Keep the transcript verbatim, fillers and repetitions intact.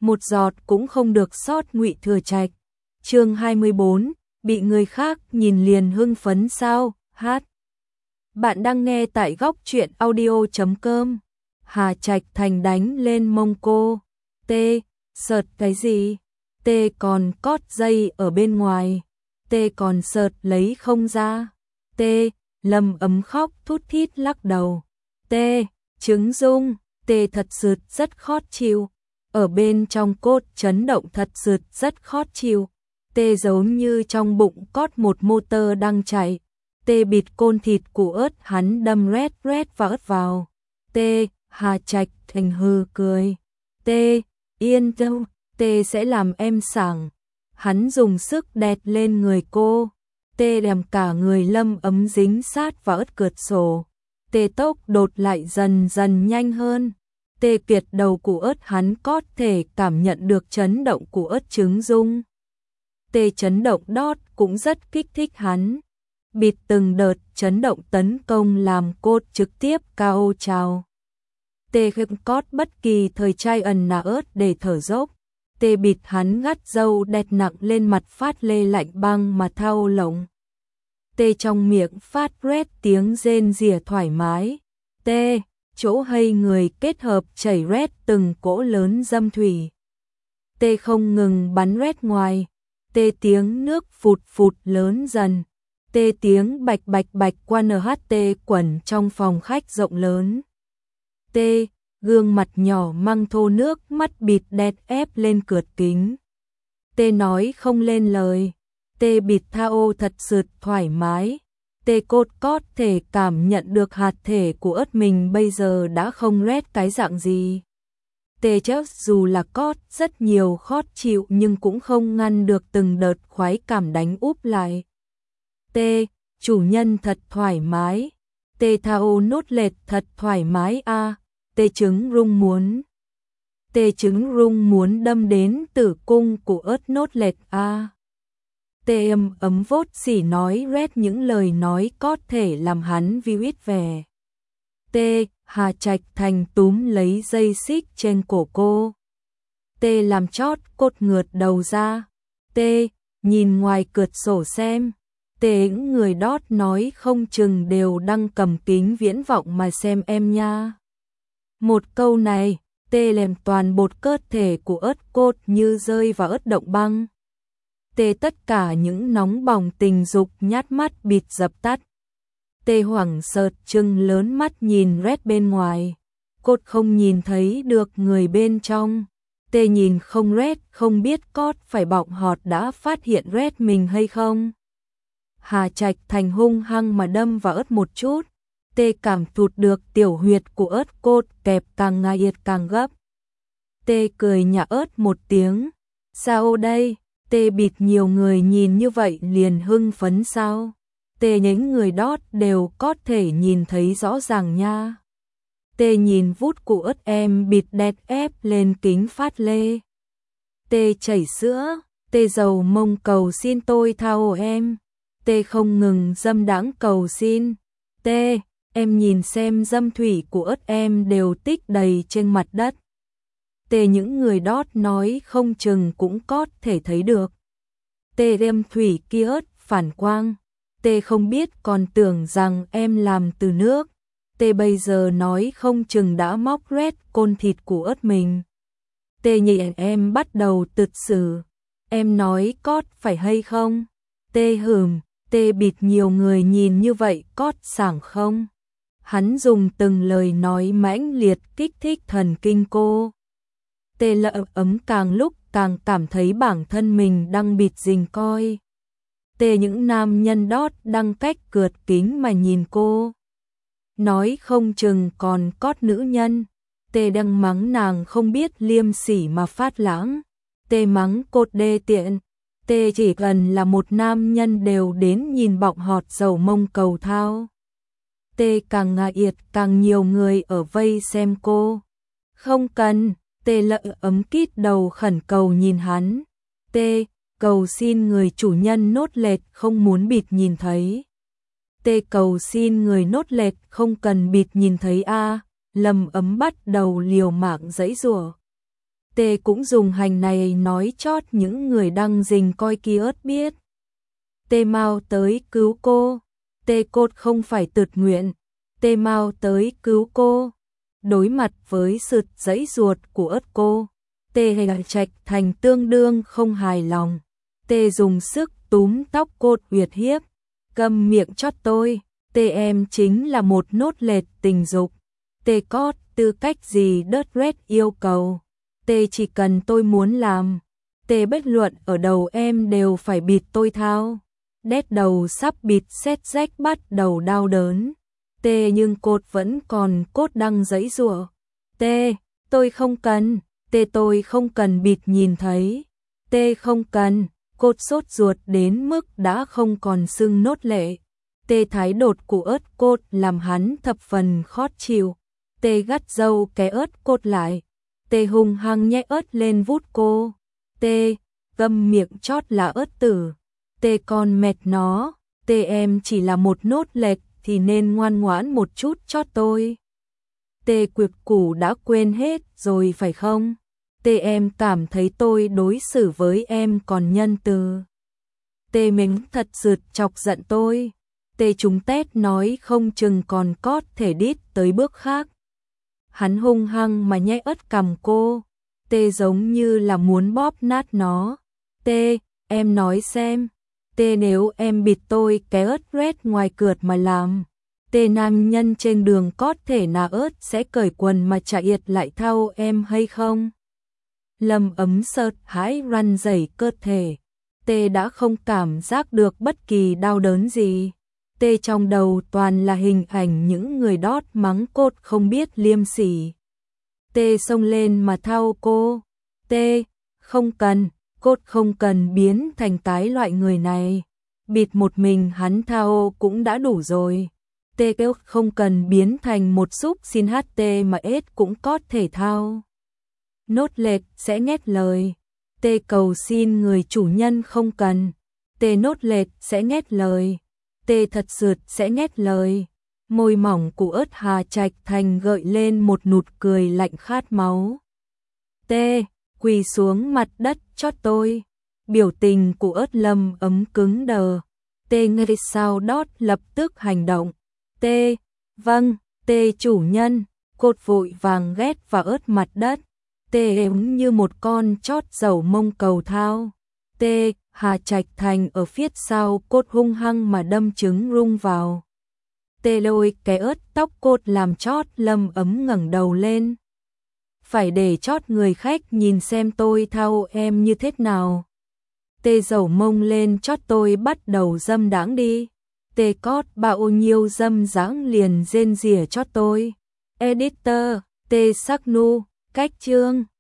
một giọt cũng không được sót. Ngụy Thừa Trạch. Chương hai mươi bốn, bị người khác nhìn liền hưng phấn sao? Hát. Bạn đang nghe tại góc truyện audio chấm com. Hà Trạch Thành đánh lên mông cô. T, sợt cái gì? T còn cót dây ở bên ngoài. T còn sợt lấy không ra. T, Lâm Ấm khóc thút thít lắc đầu. T, Trứng Dung, T thật sự rất khó chịu. Ở bên trong cốt chấn động thật sự rất khó chịu. T giống như trong bụng cót một motor đang chạy. T bịt côn thịt của ớt hắn đâm rét rét và ớt vào. T, Hà Trạch Thành hừ cười. T, yên đâu, T sẽ làm em sảng. Hắn dùng sức đẹt lên người cô. T đem cả người Lâm Ấm dính sát vào ớt cửa sổ. T tốc đột lại dần dần nhanh hơn. T kiệt đầu của ớt hắn có thể cảm nhận được chấn động của ớt Trứng Dung. T chấn động đót cũng rất kích thích hắn. Bịt từng đợt chấn động tấn công làm cốt trực tiếp ca o trào. T không cót bất kỳ thời trai ẩn nà ớt để thở dốc. T bịt hắn gắt dâu đẹt nặng lên mặt phát lê lạnh băng mà thao lộng. T trong miệng phát rét tiếng rên rỉa thoải mái. T, chỗ hay người kết hợp chảy rét từng cỗ lớn dâm thủy. T không ngừng bắn rét ngoài. T tiếng nước phụt phụt lớn dần. T tiếng bạch bạch bạch qua en hát tê quẩn trong phòng khách rộng lớn. T, gương mặt nhỏ mang thô nước mắt bịt đẹt ép lên cửa kính. T nói không lên lời. T bịt thao thật sự thoải mái. T cốt cót thể cảm nhận được hạt thể của ớt mình bây giờ đã không rét cái dạng gì. T chắc dù là cót rất nhiều khó chịu nhưng cũng không ngăn được từng đợt khoái cảm đánh úp lại. T, chủ nhân thật thoải mái. T thao nốt lệt thật thoải mái a. À. T Trứng Rung muốn. T Trứng Rung muốn đâm đến tử cung của ớt nốt lệt a. À. T ấm ấm vốt xỉ nói rét những lời nói có thể làm hắn vi huyết vẻ. T, Hà Trạch Thành túm lấy dây xích trên cổ cô. T làm chót cốt ngượt đầu ra. T, nhìn ngoài cửa sổ xem. T những người đót nói không chừng đều đang cầm kính viễn vọng mà xem em nha. Một câu này, T làm toàn bột cơ thể của ớt cốt như rơi vào ớt động băng. T tất cả những nóng bỏng tình dục nhát mắt bịt dập tắt. T hoảng sợ trừng lớn mắt nhìn rét bên ngoài. Cốt không nhìn thấy được người bên trong. T nhìn không rét không biết cót phải bọng họt đã phát hiện rét mình hay không. Hà Trạch Thành hung hăng mà đâm vào ớt một chút. T cảm thụt được tiểu huyệt của ớt cốt kẹp càng ngày càng gấp. T cười nhả ớt một tiếng. Sao đây? T bịt nhiều người nhìn như vậy liền hưng phấn sao? T những người đót đều có thể nhìn thấy rõ ràng nha. T nhìn vút của ớt em bịt đẹt ép lên kính phát lê. T chảy sữa. T dầu mông cầu xin tôi thao em. T không ngừng dâm đãng cầu xin. T, em nhìn xem dâm thủy của ớt em đều tích đầy trên mặt đất. T những người đót nói không chừng cũng có thể thấy được. T đem thủy kia ớt phản quang. T không biết còn tưởng rằng em làm từ nước. T bây giờ nói không chừng đã móc rét côn thịt của ớt mình. T nhìn em bắt đầu tự xử. Em nói cót phải hay không? T hừm. T bịt nhiều người nhìn như vậy cót sảng không? Hắn dùng từng lời nói mãnh liệt kích thích thần kinh cô. T lợ ấm càng lúc càng cảm thấy bản thân mình đang bịt rình coi. T những nam nhân đót đang cách cượt kính mà nhìn cô. Nói không chừng còn cót nữ nhân. T đang mắng nàng không biết liêm sỉ mà phát lãng. T mắng cột đê tiện. T chỉ cần là một nam nhân đều đến nhìn bọng họt dầu mông cầu thao. T càng ngại yệt càng nhiều người ở vây xem cô. Không cần. T lợ ấm kít đầu khẩn cầu nhìn hắn. T, cầu xin người chủ nhân nốt lệt không muốn bịt nhìn thấy. T cầu xin người nốt lệt không cần bịt nhìn thấy a. Lâm Ấm bắt đầu liều mạng giãy giụa. Tê cũng dùng hành này nói chót những người đang rình coi kiosk biết. Tê mau tới cứu cô. Tê cốt không phải tự nguyện. Tê mau tới cứu cô. Đối mặt với sự giãy giụa của ớt cô, Tê Hề Trạch Thành tương đương không hài lòng. Tê dùng sức túm tóc cốt uyệt hiếp. Câm miệng chót tôi. Tê em chính là một nốt lệt tình dục. Tê cót tư cách gì đớt rét yêu cầu. Tê chỉ cần tôi muốn làm. Tê bất luận ở đầu em đều phải bịt tôi thao. Đét đầu sắp bịt xét rách bắt đầu đau đớn. Tê nhưng cốt vẫn còn cốt đang giãy giụa. Tê, tôi không cần. Tê tôi không cần bịt nhìn thấy. Tê không cần. Cốt sốt ruột đến mức đã không còn sưng nốt lệ. Tê thái đột của ớt cốt làm hắn thập phần khó chịu. Tê gắt râu cái ớt cốt lại. Tê hung hăng nhét ớt lên vút cô. Tê, găm miệng chót là ớt tử. Tê con mệt nó. Tê em chỉ là một nốt lệch thì nên ngoan ngoãn một chút chót tôi. Tê quyệt củ đã quên hết rồi phải không? Tê em cảm thấy tôi đối xử với em còn nhân từ. Tê mình thật sự chọc giận tôi. Tê chúng tét nói không chừng còn cót thể đít tới bước khác. Hắn hung hăng mà nhét ớt cằm cô. Tê giống như là muốn bóp nát nó. Tê, em nói xem. Tê nếu em bịt tôi cái ớt rét ngoài cượt mà làm. Tê nam nhân trên đường cót thể nà ớt sẽ cởi quần mà chạy yệt lại thao em hay không? Lâm ấm sợt hãi răn rẩy cơ thể. Tê đã không cảm giác được bất kỳ đau đớn gì. Tê trong đầu toàn là hình ảnh những người đót mắng cốt không biết liêm sỉ. Tê xông lên mà thao cô. Tê, không cần, cốt không cần biến thành cái loại người này. Bịt một mình hắn thao cũng đã đủ rồi. Tê kêu không cần biến thành một xúc xin hát tê mà ết cũng có thể thao. Nốt lệch sẽ nghét lời. Tê cầu xin người chủ nhân không cần. Tê nốt lệch sẽ nghét lời. Tê thật sự sẽ nghét lời. Môi mỏng của ớt Hà Trạch Thành gợi lên một nụt cười lạnh khát máu. Tê, quỳ xuống mặt đất chót tôi. Biểu tình của ớt Lâm ấm cứng đờ. Tê ngay sau đót lập tức hành động. Tê, vâng, Tê chủ nhân. Cốt vội vàng ghét vào ớt mặt đất. Tê ếm như một con chót dầu mông cầu thao. Tê, Hà Trạch Thành ở phía sau cốt hung hăng mà đâm trứng rung vào. Tê lôi cái ớt tóc cốt làm chót Lâm ấm ngẩng đầu lên. Phải để chót người khách nhìn xem tôi thao em như thế nào. Tê dầu mông lên chót tôi bắt đầu dâm đãng đi. Tê cót bao nhiêu dâm dãng liền rên rỉa chót tôi. Editor, Tê sắc nu, cách chương.